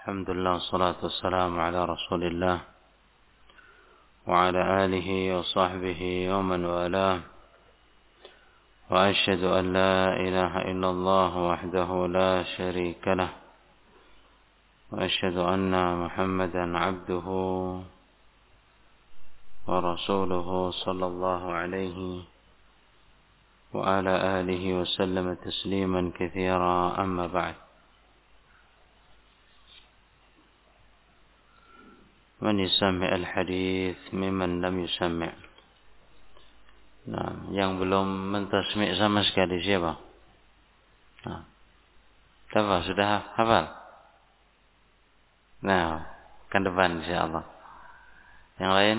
الحمد لله والصلاة والسلام على رسول الله وعلى آله وصحبه ومن والاه وأشهد أن لا إله إلا الله وحده لا شريك له وأشهد أن محمدا عبده ورسوله صلى الله عليه وعلى آله وسلم تسليما كثيرا أما بعد. من يسمع الحديث ممن لم يسمع. Nah, yang belum mentasmi' sama sekali siapa? Nah, siapa sudah hafal? Nah, kan depan insyaallah. Yang lain?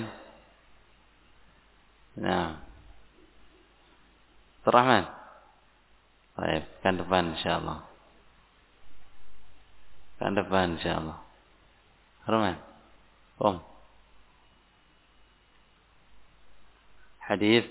Nah, Rahman. Baik, kan depan insyaallah. Kan depan insyaallah. Rahman. Hadis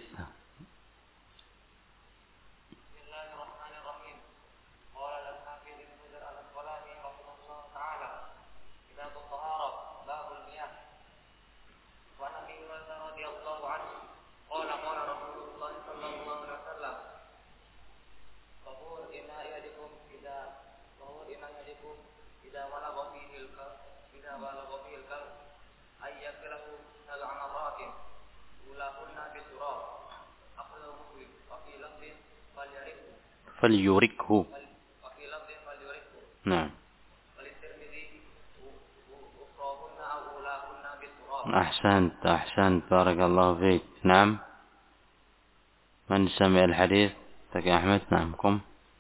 فليركه. نعم. أحسنت بارك الله فيك. نعم. من سمع الحديث تك أحمد. نعم قم.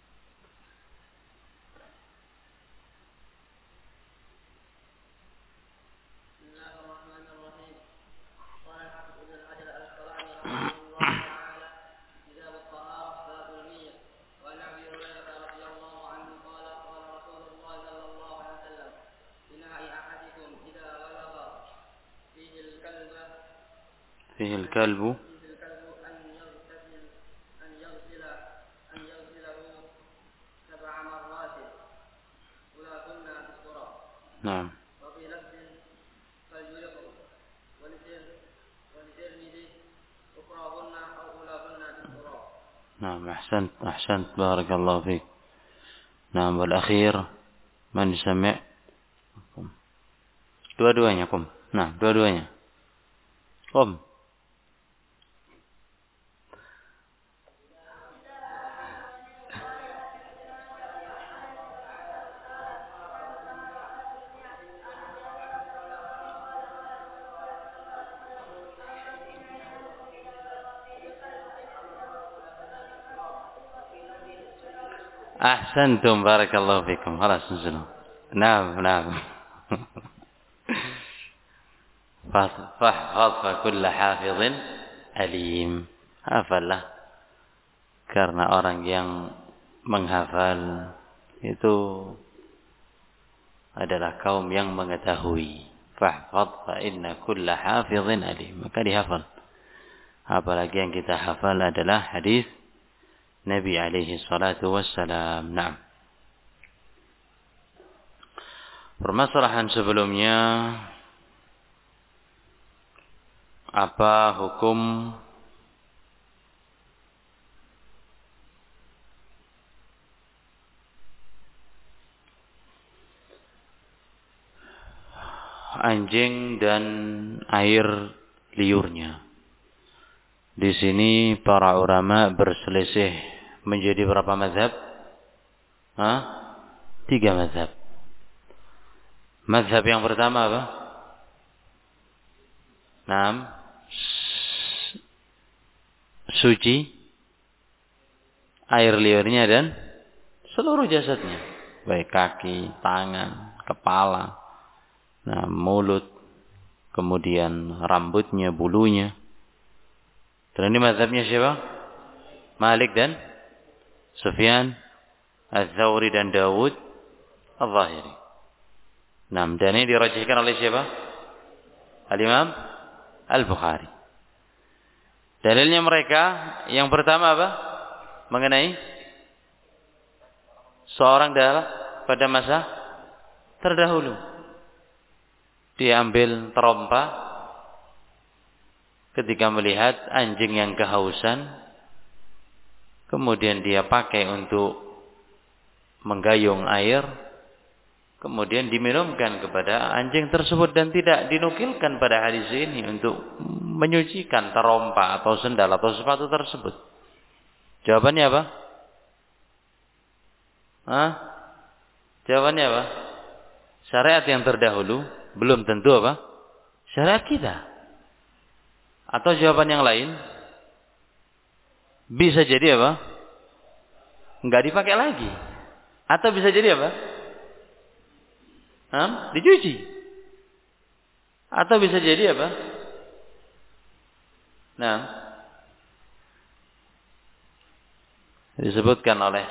فيه الكلب نعم. نعم أحسنت بارك الله فيك. نعم والأخير من سمع. Dua-duanya kum. Nah, dua-duanya. Kum. أحسنتم بارك الله فيكم. خلاص نزلوا. نعم. فاحفظ فكل حافظ عليم. Hafallah, karena orang yang menghafal itu adalah kaum yang mengetahui. Fahfadh fa inna kulla hafizin alim. Maka dihafal. Apalagi yang kita hafal adalah hadis Nabi alaihi salatu wassalam. Nah, permasalahan sebelumnya, apa hukum anjing dan air liurnya? Di sini para ulama berselisih menjadi berapa mazhab? 3 mazhab. Mazhab yang pertama apa? 6 suci air liurnya dan seluruh jasadnya, baik kaki, tangan, kepala, mulut, kemudian rambutnya, bulunya. Dan ini mazhabnya siapa? Malik dan Sufyan Ats-Tsauri dan Dawud Al-Zahiri. Dan ini dirajihkan oleh siapa? Al-Imam Al-Bukhari. Dalilnya mereka yang pertama apa? Mengenai seorang pada masa terdahulu. Dia ambil terompa ketika melihat anjing yang kehausan, kemudian dia pakai untuk menggayung air, kemudian diminumkan kepada anjing tersebut, dan tidak dinukilkan pada hadis ini untuk menyucikan terompa atau sendal atau sepatu tersebut. Jawabannya apa? Jawabannya apa? Syariat yang terdahulu belum tentu apa? Syariat kita. Atau jawaban yang lain, bisa jadi apa? Enggak dipakai lagi. Atau bisa jadi apa? Dicuci. Atau bisa jadi apa? Nah, disebutkan oleh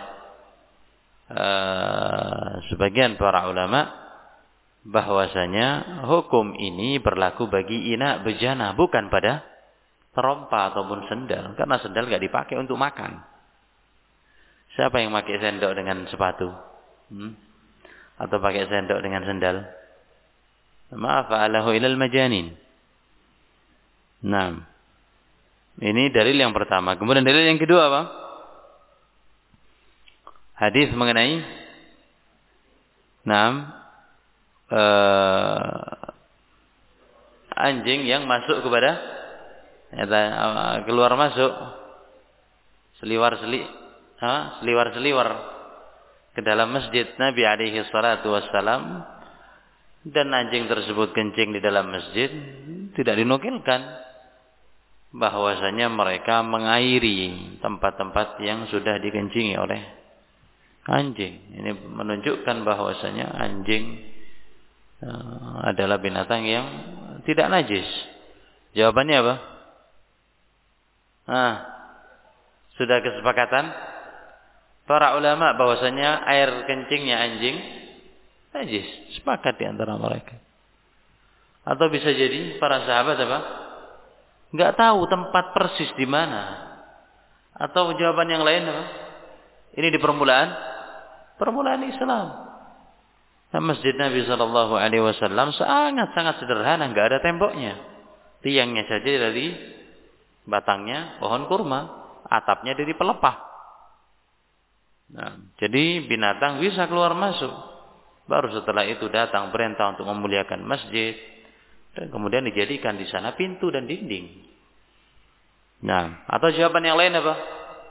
sebagian para ulama bahwasanya hukum ini berlaku bagi inak bejana, bukan pada terompa ataupun sendal, karena sendal nggak dipakai untuk makan. Siapa yang pakai sendok dengan sepatu? Atau pakai sendok dengan sendal? Ma fa'alahu ilal majanin. Nah, ini dalil yang pertama. Kemudian dalil yang kedua apa? Hadis mengenai anjing yang masuk kepada keluar masuk seliwar ke dalam masjid Nabi alaihi salatu wassalam, dan anjing tersebut kencing di dalam masjid, tidak dinukilkan bahwasanya mereka mengairi tempat-tempat yang sudah dikencingi oleh anjing. Ini menunjukkan bahwasanya anjing adalah binatang yang tidak najis. Jawabannya apa? Sudah kesepakatan para ulama bahwasanya air kencingnya anjing najis. Sepakat di antara mereka. Atau bisa jadi para sahabat apa? Enggak tahu tempat persis di mana. Atau jawaban yang lain apa? Ini di permulaan Islam. Masjid Nabi sallallahu alaihi wasallam sangat sederhana, enggak ada temboknya. Tiangnya saja dari batangnya pohon kurma, atapnya dari pelepah. Nah, jadi binatang bisa keluar masuk. Baru setelah itu datang perintah untuk memuliakan masjid, dan kemudian dijadikan di sana pintu dan dinding. Nah, atau jawaban yang lain apa?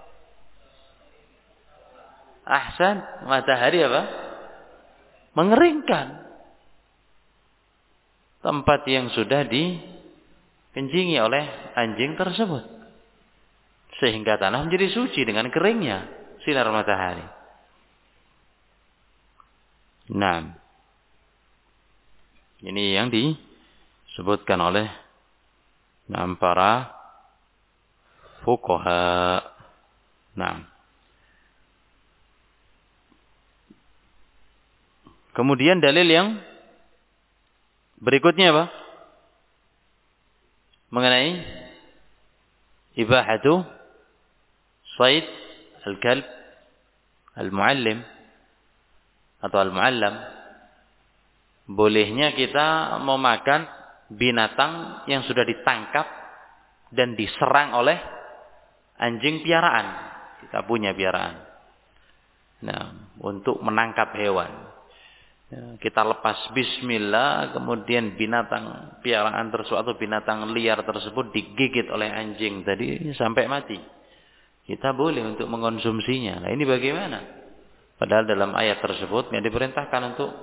Ahsan, matahari apa? Mengeringkan tempat yang sudah dikencingi oleh anjing tersebut, sehingga tanah menjadi suci dengan keringnya sinar matahari. Nah, ini yang disebutkan oleh para fuqaha. Nah, kemudian dalil yang berikutnya apa? Mengenai ibahatu sayd al-kalb al-muallim atau al-muallam. Bolehnya kita memakan binatang yang sudah ditangkap dan diserang oleh anjing piaraan. Kita punya piaraan. Nah, untuk menangkap hewan. Kita lepas bismillah, kemudian binatang piaraan tersebut atau binatang liar tersebut digigit oleh anjing tadi sampai mati. Kita boleh untuk mengonsumsinya. Nah, ini bagaimana? Padahal dalam ayat tersebut yang diperintahkan untuk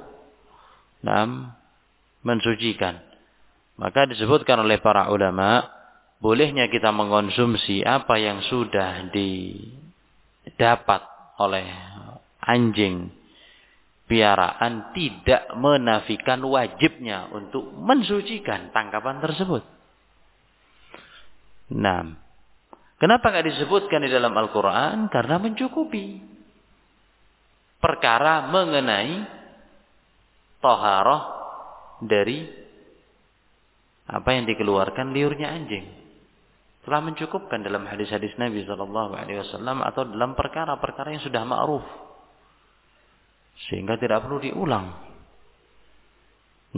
mensucikan. Maka disebutkan oleh para ulama, bolehnya kita mengonsumsi apa yang sudah didapat oleh anjing piaraan, tidak menafikan wajibnya untuk mensucikan tangkapan tersebut. Nah, kenapa tidak disebutkan di dalam Al-Quran? Karena mencukupi perkara mengenai taharah dari apa yang dikeluarkan liurnya anjing. Telah mencukupkan dalam hadis-hadis Nabi SAW atau dalam perkara-perkara yang sudah ma'ruf, sehingga tidak perlu diulang.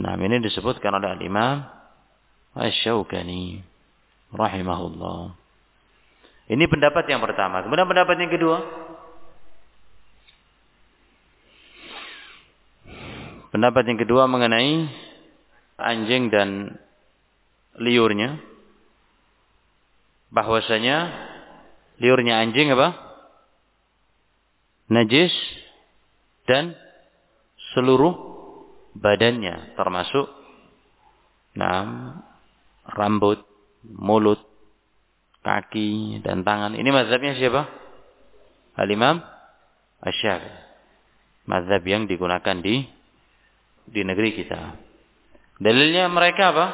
Nah, ini disebutkan oleh Al-Imam Asy-Syaukani rahimahullah. Ini pendapat yang pertama. Kemudian pendapat yang kedua. Pendapat yang kedua mengenai anjing dan liurnya. Bahwasanya liurnya anjing apa? Najis dan seluruh badannya termasuk rambut, mulut, kaki dan tangan. Ini mazhabnya siapa? Al-Imam Asy-Syafi'i. Mazhab yang digunakan di negeri kita. Dalilnya mereka apa?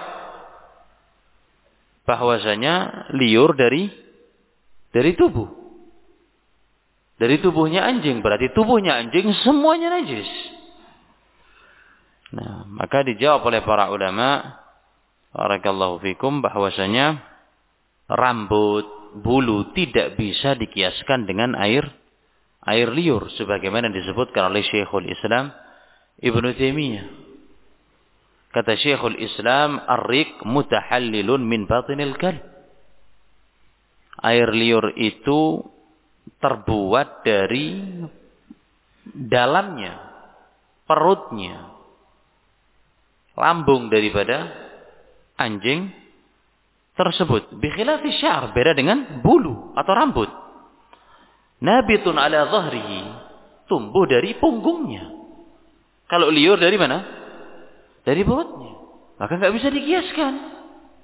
Bahwasanya liur dari tubuh. Dari tubuhnya anjing, berarti tubuhnya anjing semuanya najis. Nah, maka dijawab oleh para ulama, barakallahu fikum, bahwasanya rambut, bulu tidak bisa dikiaskan dengan air liur sebagaimana disebutkan oleh Syekhul Islam Ibnu Taimiyah. Kata Syekhul Islam, ar-riq mutahallilun min batinil kalb. Air liur itu terbuat dari dalamnya, perutnya, lambung daripada anjing tersebut. Bikhilafi syar, beda dengan bulu atau rambut. Nabitun ala dhahrihi, tumbuh dari punggungnya. Kalau liur dari mana? Dari perutnya. Maka nggak bisa dikiaskan.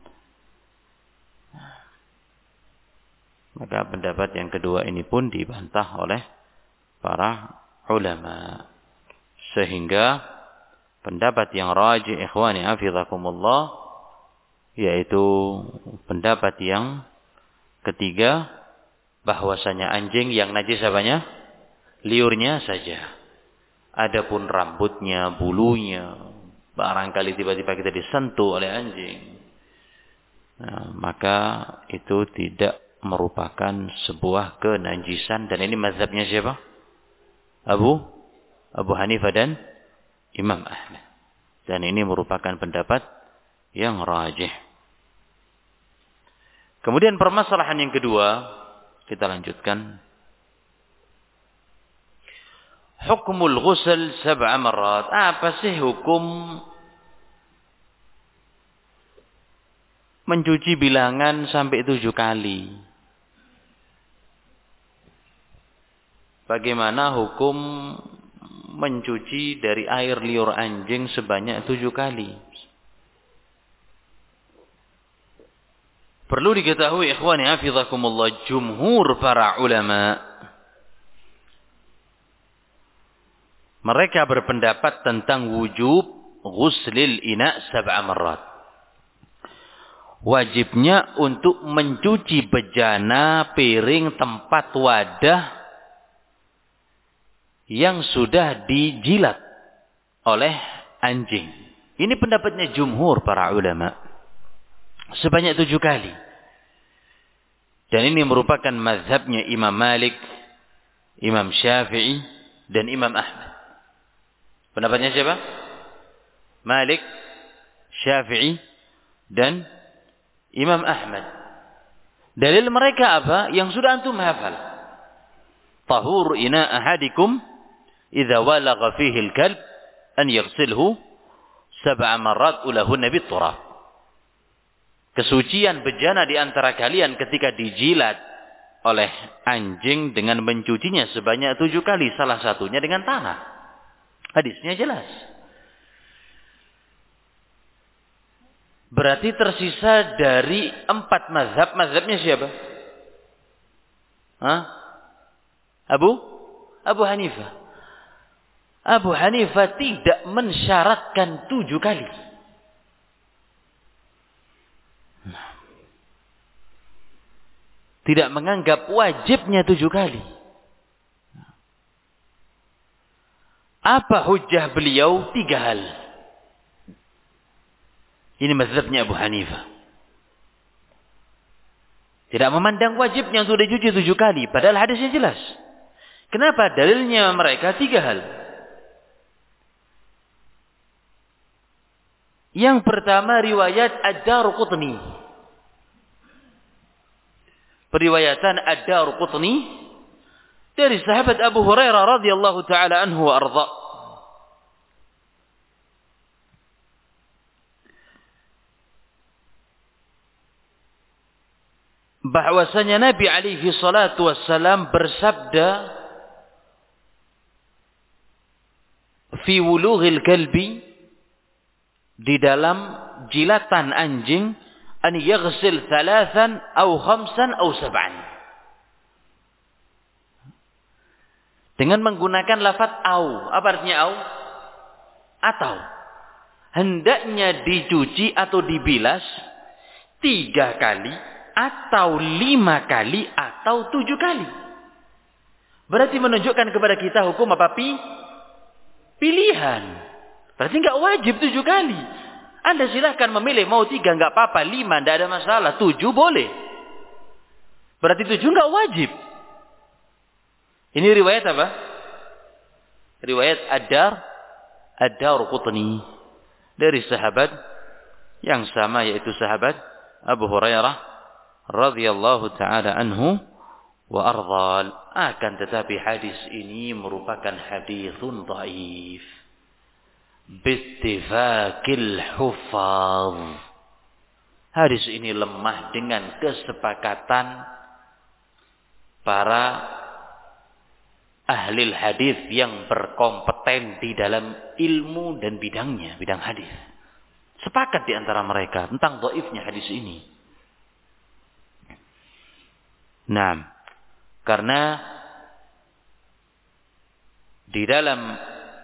Maka pendapat yang kedua ini pun dibantah oleh para ulama. Sehingga pendapat yang rajih, ikhwani hafizakumullah, yaitu pendapat yang ketiga, bahwasanya anjing yang najis apanya? Liurnya saja. Adapun rambutnya, bulunya, barangkali tiba-tiba kita disentuh oleh anjing, nah, maka itu tidak merupakan sebuah kenajisan. Dan ini mazhabnya siapa? Abu Hanifah dan Imam Ahmad. Dan ini merupakan pendapat yang rajih. Kemudian permasalahan yang kedua, kita lanjutkan. Hukmul ghusl 7 marrat. Apa sih hukum mencuci bilangan sampai 7 kali? Bagaimana hukum mencuci dari air liur anjing sebanyak 7 kali? Perlu diketahui ikhwani hafizakumullah, jumhur para ulama mereka berpendapat tentang wujub ghuslil ina 7 marrat. Wajibnya untuk mencuci bejana, piring, tempat wadah yang sudah dijilat oleh anjing. Ini pendapatnya jumhur para ulama. Sebanyak 7 kali. Dan ini merupakan mazhabnya Imam Malik, Imam Syafi'i, dan Imam Ahmad. Pendapatnya siapa? Malik, Syafi'i, dan Imam Ahmad. Dalil mereka apa? Yang sudah antum hafal. Tahur ina ahadikum idza walagha fihi al-kalb an yaghsilhu 7 marrat ulahunna bit-turab. Kesucian bejana di antara kalian ketika dijilat oleh anjing dengan mencucinya sebanyak 7 kali, salah satunya dengan tanah. Hadisnya jelas. Berarti tersisa dari 4 mazhab. Mazhabnya siapa? Abu Hanifah. Abu Hanifah tidak mensyaratkan 7 kali. Tidak menganggap wajibnya 7 kali. Apa hujjah beliau? 3 hal. Ini mazhabnya Abu Hanifah. Tidak memandang wajibnya untuk dicuci 7 kali. Padahal hadisnya jelas. Kenapa? Dalilnya mereka 3 hal. Yang pertama riwayat Ad-Darqutni. Periwayatan Ad-Darqutni dari sahabat Abu Hurairah radhiyallahu taala anhu wa arda. Bahwasanya Nabi alaihi salatu wassalam bersabda fi wulughil kalbi, di dalam jilatan anjing, an yaghsil thalathan aw khamsan aw sab'an, dengan menggunakan lafaz au. Apa artinya au? Atau hendaknya dicuci atau dibilas 3 kali atau 5 kali atau 7 kali. Berarti menunjukkan kepada kita hukum apa? Pilihan. Berarti enggak wajib 7 kali. Anda silahkan memilih, mau 3 enggak apa-apa, 5 enggak ada masalah, 7 boleh. Berarti 7 enggak wajib. Ini riwayat apa? Riwayat Ad-Darqutni dari sahabat yang sama, yaitu sahabat Abu Hurairah radhiyallahu taala anhu wa ardhal. Akan tetapi hadis ini merupakan haditsun dhaif bittifaqil huffaz. Hadis ini lemah dengan kesepakatan para ahli hadis yang berkompeten di dalam ilmu dan bidangnya, bidang hadis. Sepakat di antara mereka tentang dhaifnya hadis ini. Nah, karena di dalam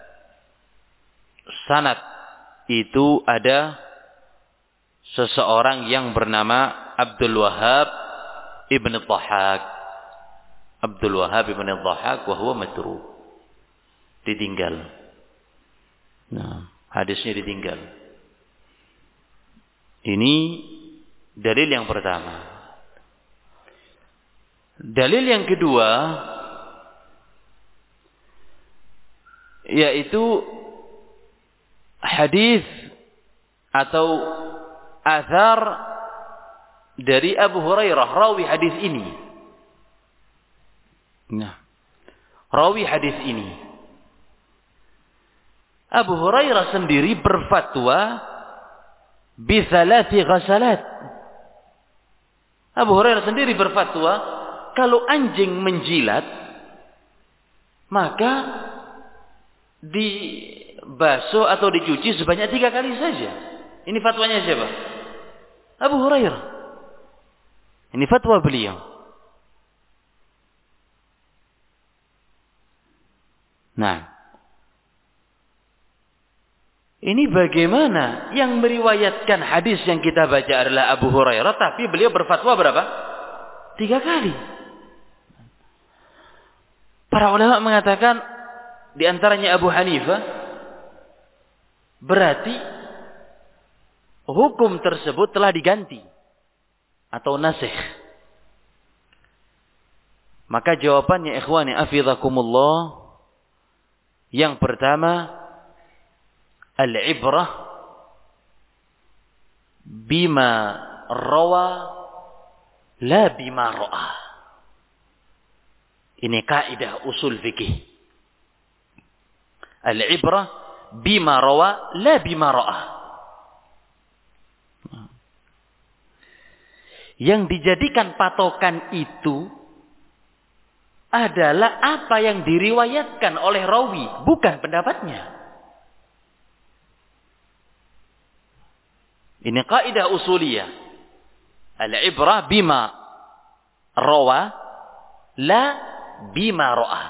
sanad itu ada seseorang yang bernama Abdul Wahhab ibn Dhahhak. Abdul Wahhab ibn Dhahhak wa huwa matruk. Ditinggal. Nah, hadisnya ditinggal. Ini dalil yang pertama. Dalil yang kedua yaitu hadis atau athar dari Abu Hurairah, rawi hadis ini. Nah, rawi hadis ini Abu Hurairah sendiri berfatwa bi thalathi ghasalat. Abu Hurairah sendiri berfatwa kalau anjing menjilat maka dibasuh atau dicuci sebanyak 3 kali saja. Ini fatwanya siapa? Abu Hurairah. Ini fatwa beliau. Nah, ini bagaimana yang meriwayatkan hadis yang kita baca adalah Abu Hurairah, tapi beliau berfatwa berapa? 3 kali. Para ulama mengatakan di antaranya Abu Hanifah, berarti hukum tersebut telah diganti atau nasikh. Maka jawabannya ikhwani afizakumullah, yang pertama, al-ibrah bima rawa la bima ra'a. Ini kaidah usul fikih. Al-ibrah bima rawa la bima ra'a. Yang dijadikan patokan itu adalah apa yang diriwayatkan oleh rawi, bukan pendapatnya. Ini kaidah usuliyah. Al-ibrah bima rawa la bima ra'a.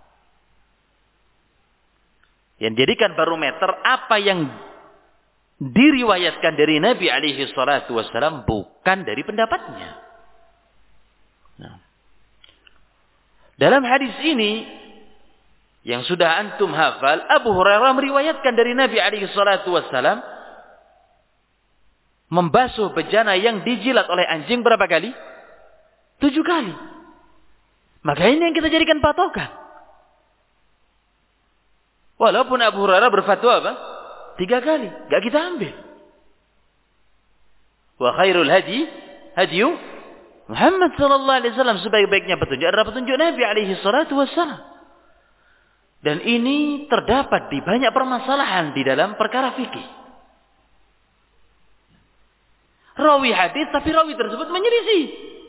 Yang dijadikan barometer apa yang diriwayatkan dari Nabi alaihi salatu wassalam, bukan dari pendapatnya. Nah, dalam hadis ini yang sudah antum hafal, Abu Hurairah meriwayatkan dari Nabi alaihi salatu wassalam membasuh bejana yang dijilat oleh anjing berapa kali? 7 kali. Maka ini yang kita jadikan patokan. Walaupun Abu Hurairah berfatwa apa? 3 kali. Gak kita ambil. Wa khairul hadi hadiyu Muhammad sallallahu alaihi wasallam. Sebaik-baiknya petunjuk adalah petunjuk Nabi alaihi salatu wassalam. Dan ini terdapat di banyak permasalahan di dalam perkara fikih. Rawi hadis tapi rawi tersebut menyelisih.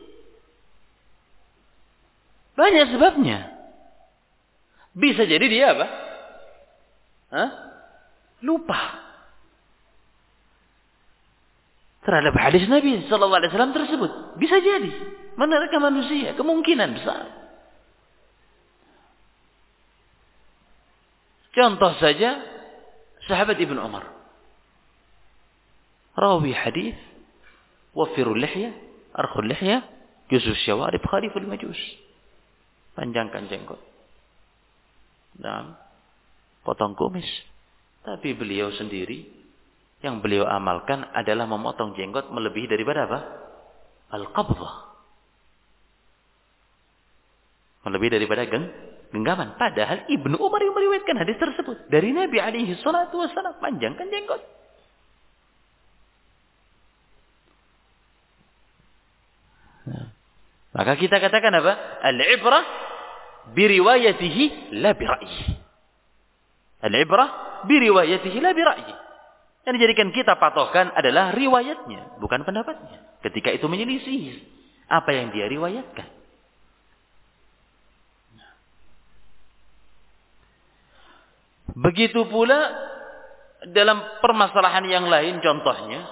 Banyak sebabnya. Bisa jadi dia apa? Lupa terhadap hadis Nabi sallallahu alaihi wasallam tersebut. Bisa jadi. Mereka manusia, kemungkinan besar. Contoh saja sahabat Ibnu Umar. Rawi hadis, wafirul lihya, arkhul lihya, juzus syawarib, khariful majus. Panjangkan jenggot. Dan potong kumis. Tapi beliau sendiri yang beliau amalkan adalah memotong jenggot melebihi daripada apa? Al-qabdhah. Melebihi daripada genggaman. Padahal Ibnu Umar yang meriwayatkan hadis tersebut dari Nabi alaihi salatu wasallam, panjangkan jenggot. Maka kita katakan apa? Al-ibrah biriwayatihi la bira'yi. Al-ibrah biriwayatihi la bira'yi. Yang dijadikan kita patokan adalah riwayatnya, bukan pendapatnya. Ketika itu menyelisih apa yang dia riwayatkan. Begitu pula dalam permasalahan yang lain, contohnya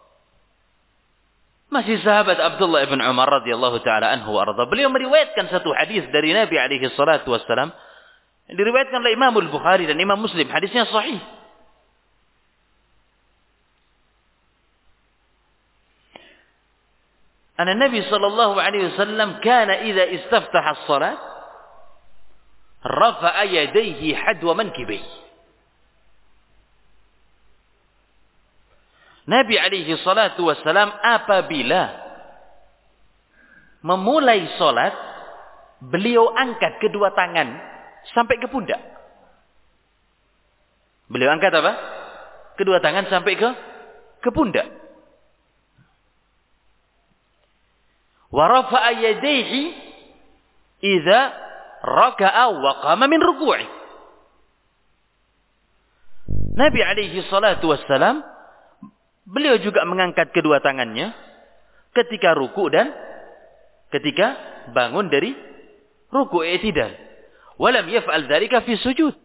masih sahabat Abdullah ibn Umar radhiyallahu taala anhu wa arda. Beliau meriwayatkan satu hadis dari Nabi alaihi salatu wassalam, yang diriwayatkan oleh Imam Al-Bukhari dan Imam Muslim. Hadisnya sahih. Anna Nabi sallallahu alaihi wasallam kana idza istaftaha as-salat rafa'a yadayhi hadwa mankibayhi. Nabi alaihi salatu wassalam apabila memulai salat, beliau angkat kedua tangan sampai ke pundak. Beliau angkat apa? Kedua tangan sampai ke pundak. Wa rafa'a yadayhi idza raka'a wa qama min ruku'i. Nabi alaihi salatu wassalam beliau juga mengangkat kedua tangannya ketika ruku dan ketika bangun dari ruku i'tidal. Walam yaf'al dzalika fi sujud.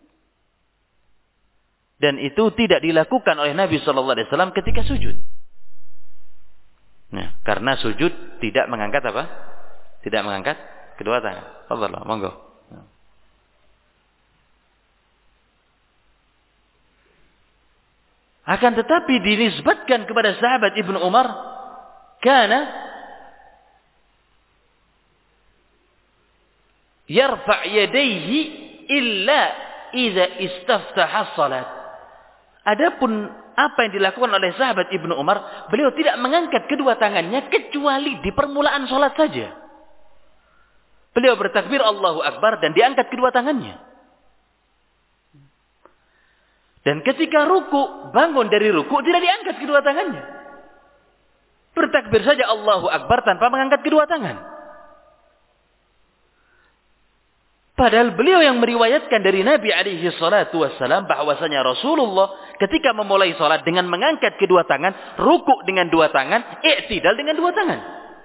Dan itu tidak dilakukan oleh Nabi sallallahu alaihi wasallam ketika sujud. Nah, karena sujud tidak mengangkat apa? Tidak mengangkat kedua tangan. Fadhal, monggo. Akan tetapi dinisbatkan kepada sahabat Ibnu Umar, kana yarfa' yadayhi illa idza istaftaha as-salat. Adapun apa yang dilakukan oleh sahabat Ibnu Umar, beliau tidak mengangkat kedua tangannya kecuali di permulaan salat saja. Beliau bertakbir Allahu Akbar dan diangkat kedua tangannya. Dan ketika ruku, bangun dari ruku, tidak diangkat kedua tangannya. Bertakbir saja Allahu Akbar tanpa mengangkat kedua tangan. Padahal beliau yang meriwayatkan dari Nabi alaihi salatu wassalam bahwasanya Rasulullah ketika memulai salat dengan mengangkat kedua tangan, ruku dengan dua tangan, i'tidal dengan dua tangan.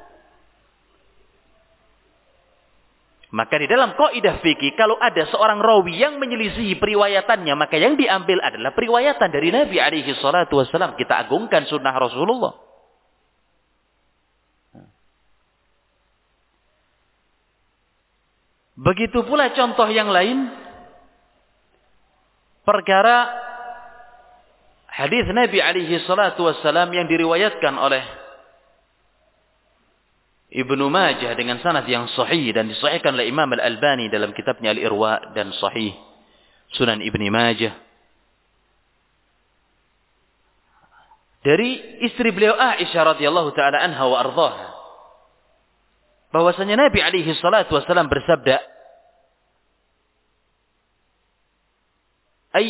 Maka di dalam kaidah fikih, kalau ada seorang rawi yang menyelisihi periwayatannya, maka yang diambil adalah periwayatan dari Nabi alaihi salatu wassalam. Kita agungkan sunnah Rasulullah. Begitu pula contoh yang lain, perkara hadis Nabi alaihi salatu wassalam yang diriwayatkan oleh Ibnu Majah dengan sanad yang sahih dan disahihkan oleh Imam Al-Albani dalam kitabnya Al-Irwa dan Sahih Sunan Ibnu Majah. Dari istri beliau Aisyah radhiyallahu taala anha wa ardhaha, bahwasanya Nabi alaihi salatu wasallam bersabda,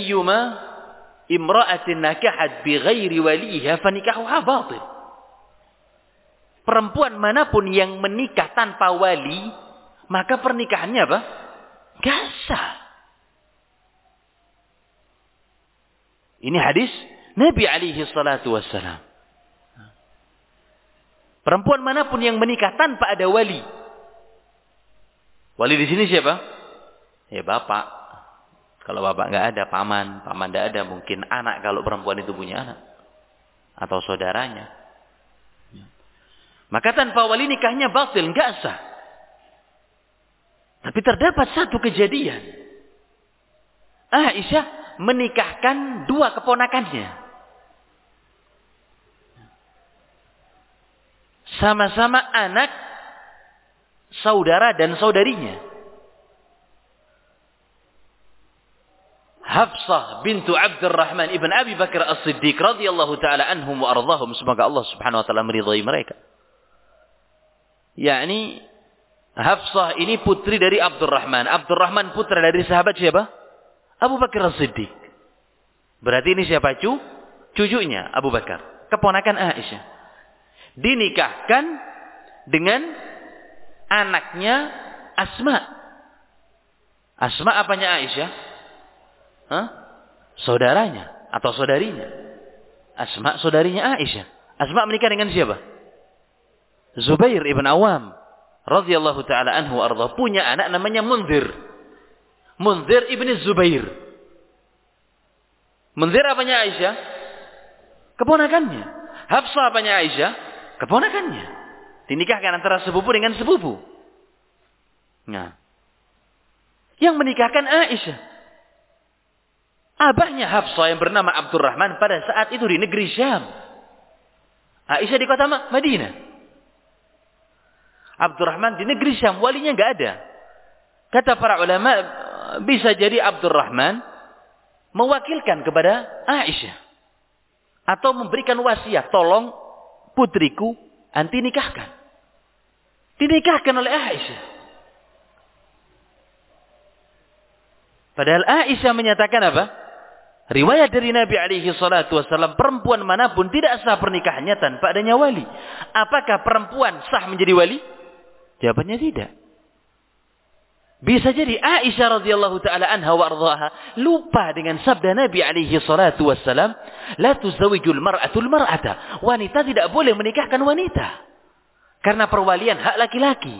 "Ayyuma imra'atin nakahat bighairi waliha fanikahuha batil." perempuan manapun yang menikah tanpa wali, maka pernikahannya apa? Gak sah. Ini hadis Nabi alaihi salatu wassalam. Perempuan manapun yang menikah tanpa ada wali. Wali di sini siapa? Ya bapak. Kalau bapak nggak ada, paman nggak ada, mungkin anak kalau perempuan itu punya anak atau saudaranya. Maka tanpa wali nikahnya batil, nggak sah. Tapi terdapat satu kejadian. Aisyah menikahkan dua keponakannya. Sama-sama anak saudara dan saudarinya. Hafsah bintu Abdurrahman ibn Abi Bakar As-Siddiq radhiyallahu taala anhum wa ardhahum, semoga Allah Subhanahu wa taala meridhai mereka. Yakni Hafsah ini putri dari Abdurrahman. Abdurrahman putra dari sahabat siapa? Abu Bakar As-Siddiq. Berarti ini siapa? Cucunya Abu Bakar, keponakan Aisyah. Dinikahkan dengan anaknya Asma. Asma apanya Aisyah? Saudaranya atau saudarinya. Asma saudarinya Aisyah. Asma menikah dengan siapa? Zubair ibn Awam radhiyallahu taala anhu arda, punya anak namanya Munzir. Munzir ibn Zubair. Munzir apanya Aisyah? Keponakannya. Hafsah apanya Aisyah? Keponakannya. Dinikahkan antara sepupu dengan sepupu. Nah, yang menikahkan Aisyah, abahnya Hafsah yang bernama Abdurrahman pada saat itu di negeri Syam. Aisyah di kota Madinah. Abdurrahman di negeri Syam, walinya nggak ada. Kata para ulama, bisa jadi Abdurrahman mewakilkan kepada Aisyah atau memberikan wasiat, tolong putriku anti nikahkan. Dinikahkan oleh Aisyah. Padahal Aisyah menyatakan apa? Riwayat dari Nabi alaihi salatu wasallam, perempuan manapun tidak sah pernikahannya tanpa adanya wali. Apakah perempuan sah menjadi wali? Jawabannya tidak. Bisa jadi Aisyah radhiyallahu taala anha wa ardhaha lupa dengan sabda Nabi alaihi salatu wasallam, la tuzawijul mar'atul mar'ata. Wanita tidak boleh menikahkan wanita. Karena perwalian hak laki-laki.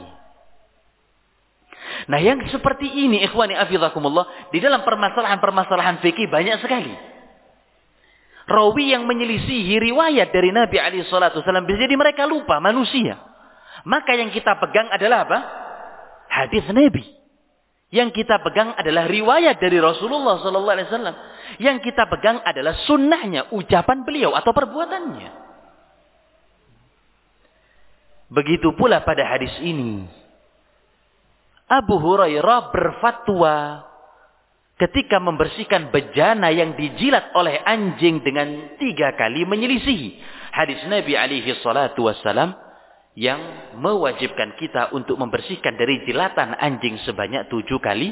Nah, yang seperti ini ikhwani afizakumullah, di dalam permasalahan-permasalahan fikih banyak sekali. Rawi yang menyelisihi riwayat dari Nabi alaihi salatu wasallam, bisa jadi mereka lupa, manusia. Maka yang kita pegang adalah apa? Hadis Nabi. Yang kita pegang adalah riwayat dari Rasulullah sallallahu alaihi wasallam. Yang kita pegang adalah sunnahnya, ucapan beliau atau perbuatannya. Begitu pula pada hadis ini. Abu Hurairah berfatwa ketika membersihkan bejana yang dijilat oleh anjing dengan 3 kali menyelisihi hadis Nabi alaihi salatu wassalam yang mewajibkan kita untuk membersihkan dari jilatan anjing sebanyak 7 kali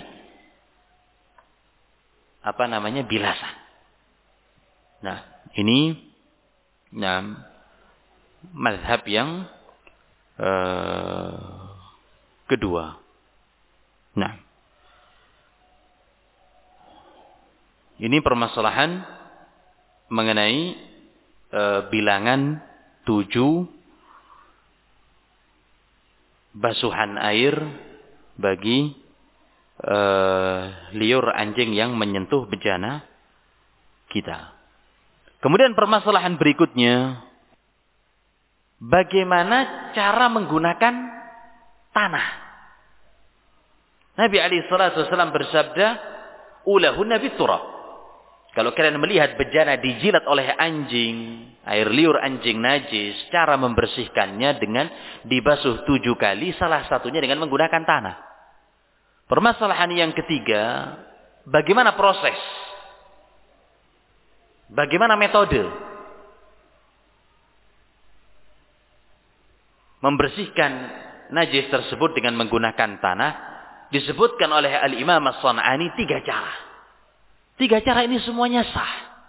bilasan. Nah, ini mazhab yang kedua. Nah, ini permasalahan mengenai bilangan 7 basuhan air bagi liur anjing yang menyentuh bejana kita. Kemudian permasalahan berikutnya, bagaimana cara menggunakan tanah. Nabi alaihi salatu wasallam bersabda, ulahunna biturab. Kalau kalian melihat bejana dijilat oleh anjing, air liur anjing najis, cara membersihkannya dengan dibasuh 7 kali, salah satunya dengan menggunakan tanah. Permasalahan yang ketiga, bagaimana proses? Bagaimana metode? Membersihkan najis tersebut dengan menggunakan tanah, disebutkan oleh Al-Imam As-San'ani 3 cara. 3 cara ini semuanya sah.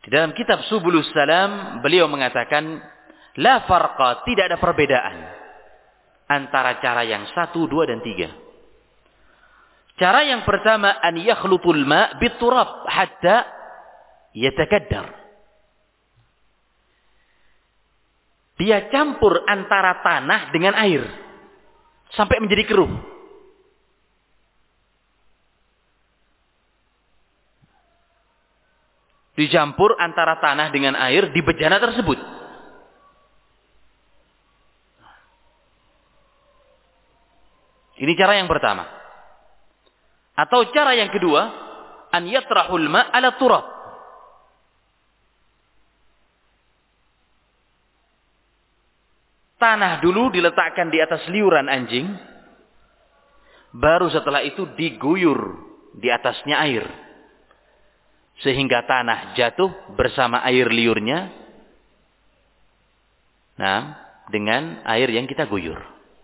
Di dalam kitab Subulus Salam, beliau mengatakan, la farqa, tidak ada perbedaan antara cara yang 1, 2, dan 3. Cara yang pertama, an yakhlutul ma' biturab hatta yatakaddar. Dia campur antara tanah dengan air sampai menjadi keruh. Dicampur antara tanah dengan air di bejana tersebut. Ini cara yang pertama. Atau cara yang kedua, an yatrahul ma' ala turab. Tanah dulu diletakkan di atas liuran anjing, baru setelah itu diguyur di atasnya air. Sehingga tanah jatuh bersama air liurnya. Nah, dengan air yang kita guyur.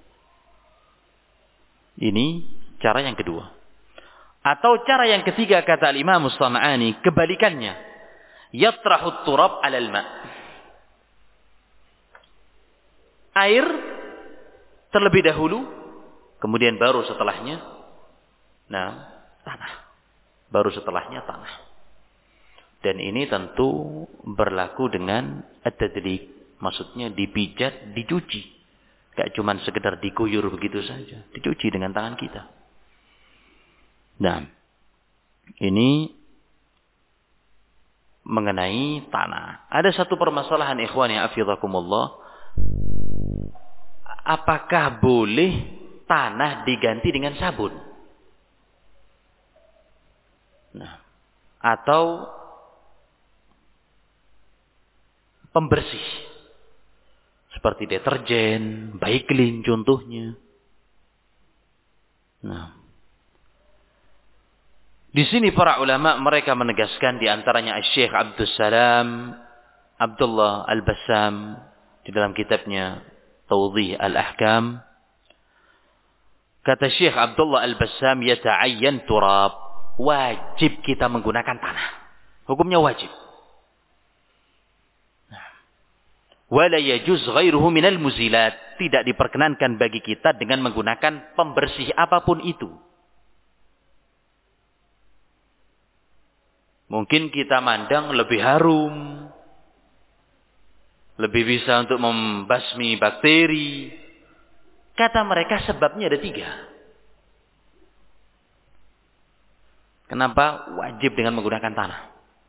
Ini cara yang kedua. Atau cara yang ketiga kata Imam As-San'ani, kebalikannya. Yatrahut turab alal ma'. Air terlebih dahulu, kemudian baru setelahnya, tanah. Baru setelahnya tanah. Dan ini tentu berlaku dengan at-tadliq. Maksudnya dipijat, dicuci. Gak cuma sekedar diguyur begitu saja. Dicuci dengan tangan kita. Nah, ini mengenai tanah. Ada satu permasalahan ikhwani hafizakumullah. Apakah boleh tanah diganti dengan sabun? Nah, atau pembersih seperti deterjen, Baeklin contohnya. Nah, di sini para ulama mereka menegaskan, di antaranya Syekh Abdus Salam Abdullah Al-Bassam di dalam kitabnya Tawdih Al-Ahkam, kata Syekh Abdullah Al-Bassam, yata'ayyan turab, wajib kita menggunakan tanah. Hukumnya wajib. Wala yajuz ghairuhu minal muzilat, tidak diperkenankan bagi kita dengan menggunakan pembersih apapun itu. Mungkin kita mandang lebih harum, lebih bisa untuk membasmi bakteri. Kata mereka sebabnya ada 3. Kenapa wajib dengan menggunakan tanah?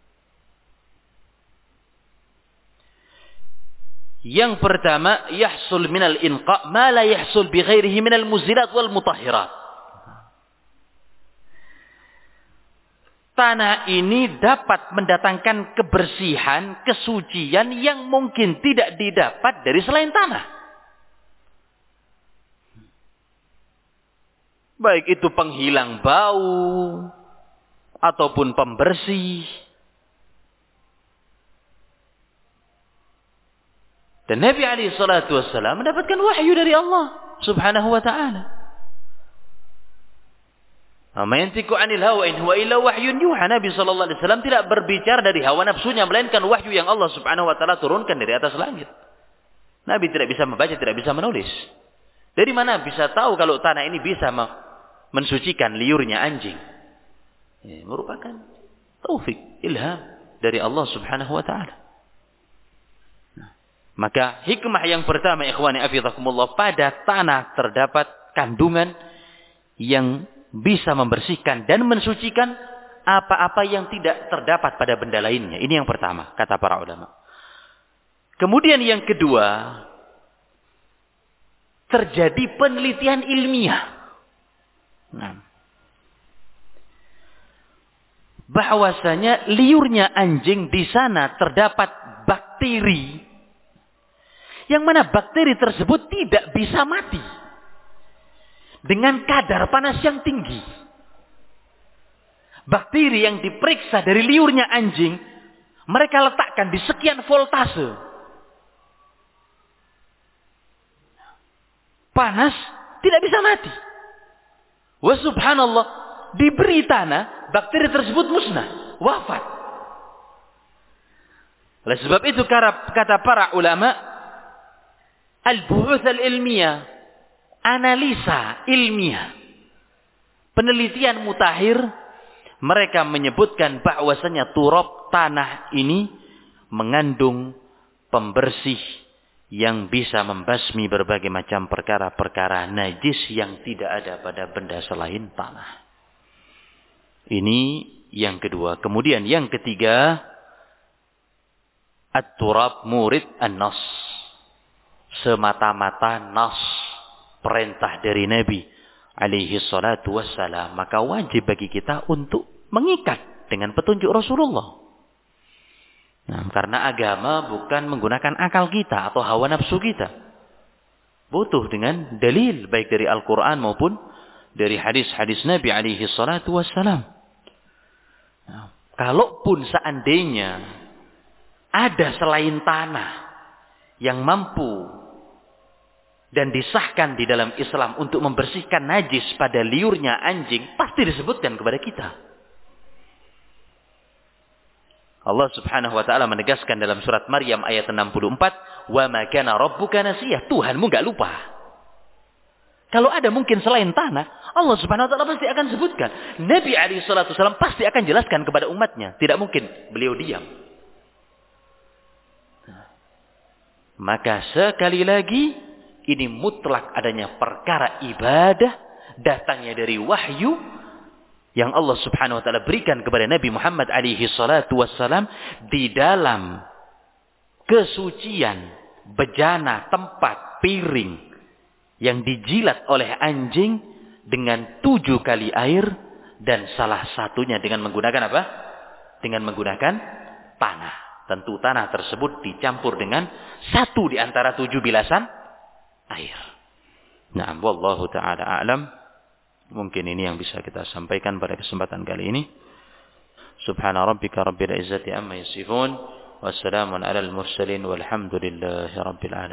Yang pertama, yahsul minal inqa ma la yahsul bi ghairihi minal muzilat wal mutahhirat. Tanah ini dapat mendatangkan kebersihan, kesucian yang mungkin tidak didapat dari selain tanah. Baik itu penghilang bau ataupun pembersih. Dan Nabi alaihi salatu wassalam mendapatkan wahyu dari Allah subhanahu wa ta'ala. Ma yantiqu 'anil hawa in huwa illa wahyun yuha. Nabi sallallahu alaihi wasallam tidak berbicara dari hawa nafsunya, melainkan wahyu yang Allah subhanahu wa ta'ala turunkan dari atas langit. Nabi tidak bisa membaca, tidak bisa menulis. Dari mana bisa tahu kalau tanah ini bisa mensucikan liurnya anjing? Ya, merupakan taufik, ilham dari Allah subhanahu wa ta'ala. Maka hikmah yang pertama ikhwani hafizakumullah, pada tanah terdapat kandungan yang bisa membersihkan dan mensucikan apa-apa yang tidak terdapat pada benda lainnya. Ini yang pertama kata para ulama. Kemudian yang kedua, terjadi penelitian ilmiah. Bahwasanya liurnya anjing di sana terdapat bakteri, yang mana bakteri tersebut tidak bisa mati dengan kadar panas yang tinggi. Bakteri yang diperiksa dari liurnya anjing, mereka letakkan di sekian voltase. Panas, tidak bisa mati. Wa subhanallah, diberi tanah, bakteri tersebut musnah, wafat. Oleh sebab itu kata para ulama, al-buhuth al-ilmiyah, analisa ilmiah, penelitian mutakhir, mereka menyebutkan bahwasanya turab, tanah ini mengandung pembersih yang bisa membasmi berbagai macam perkara-perkara najis yang tidak ada pada benda selain tanah. Ini yang kedua. Kemudian yang ketiga, at-turab murid an-nas. Semata-mata nas, perintah dari Nabi alaihi salatu wassalam, maka wajib bagi kita untuk mengikat dengan petunjuk Rasulullah. Nah, karena agama bukan menggunakan akal kita atau hawa nafsu kita. Butuh dengan dalil baik dari Al-Quran maupun dari hadis-hadis Nabi alaihi salatu wassalam. Nah, kalaupun seandainya ada selain tanah yang mampu dan disahkan di dalam Islam untuk membersihkan najis pada liurnya anjing, pasti disebutkan kepada kita. Allah Subhanahu wa taala menegaskan dalam surat Maryam ayat 64, "Wa ma kana rabbuka nasiyah." Tuhanmu enggak lupa. Kalau ada mungkin selain tanah, Allah Subhanahu wa taala pasti akan sebutkan. Nabi alaihi salatu wasallam pasti akan jelaskan kepada umatnya. Tidak mungkin beliau diam. Maka sekali lagi, ini mutlak adanya perkara ibadah datangnya dari wahyu yang Allah Subhanahu wa taala berikan kepada Nabi Muhammad alaihi salatu wassalam di dalam kesucian bejana, tempat, piring yang dijilat oleh anjing dengan 7 kali air, dan salah satunya dengan menggunakan apa? Dengan menggunakan tanah. Tentu tanah tersebut dicampur dengan 1 di antara 7 bilasan air. Nah, wallahu ta'ala a'lam. Mungkin ini yang bisa kita sampaikan pada kesempatan kali ini. Subhana rabbika rabbil izzati amma yasifun. Wassalamun alal mursalin walhamdulillahi rabbil alamin.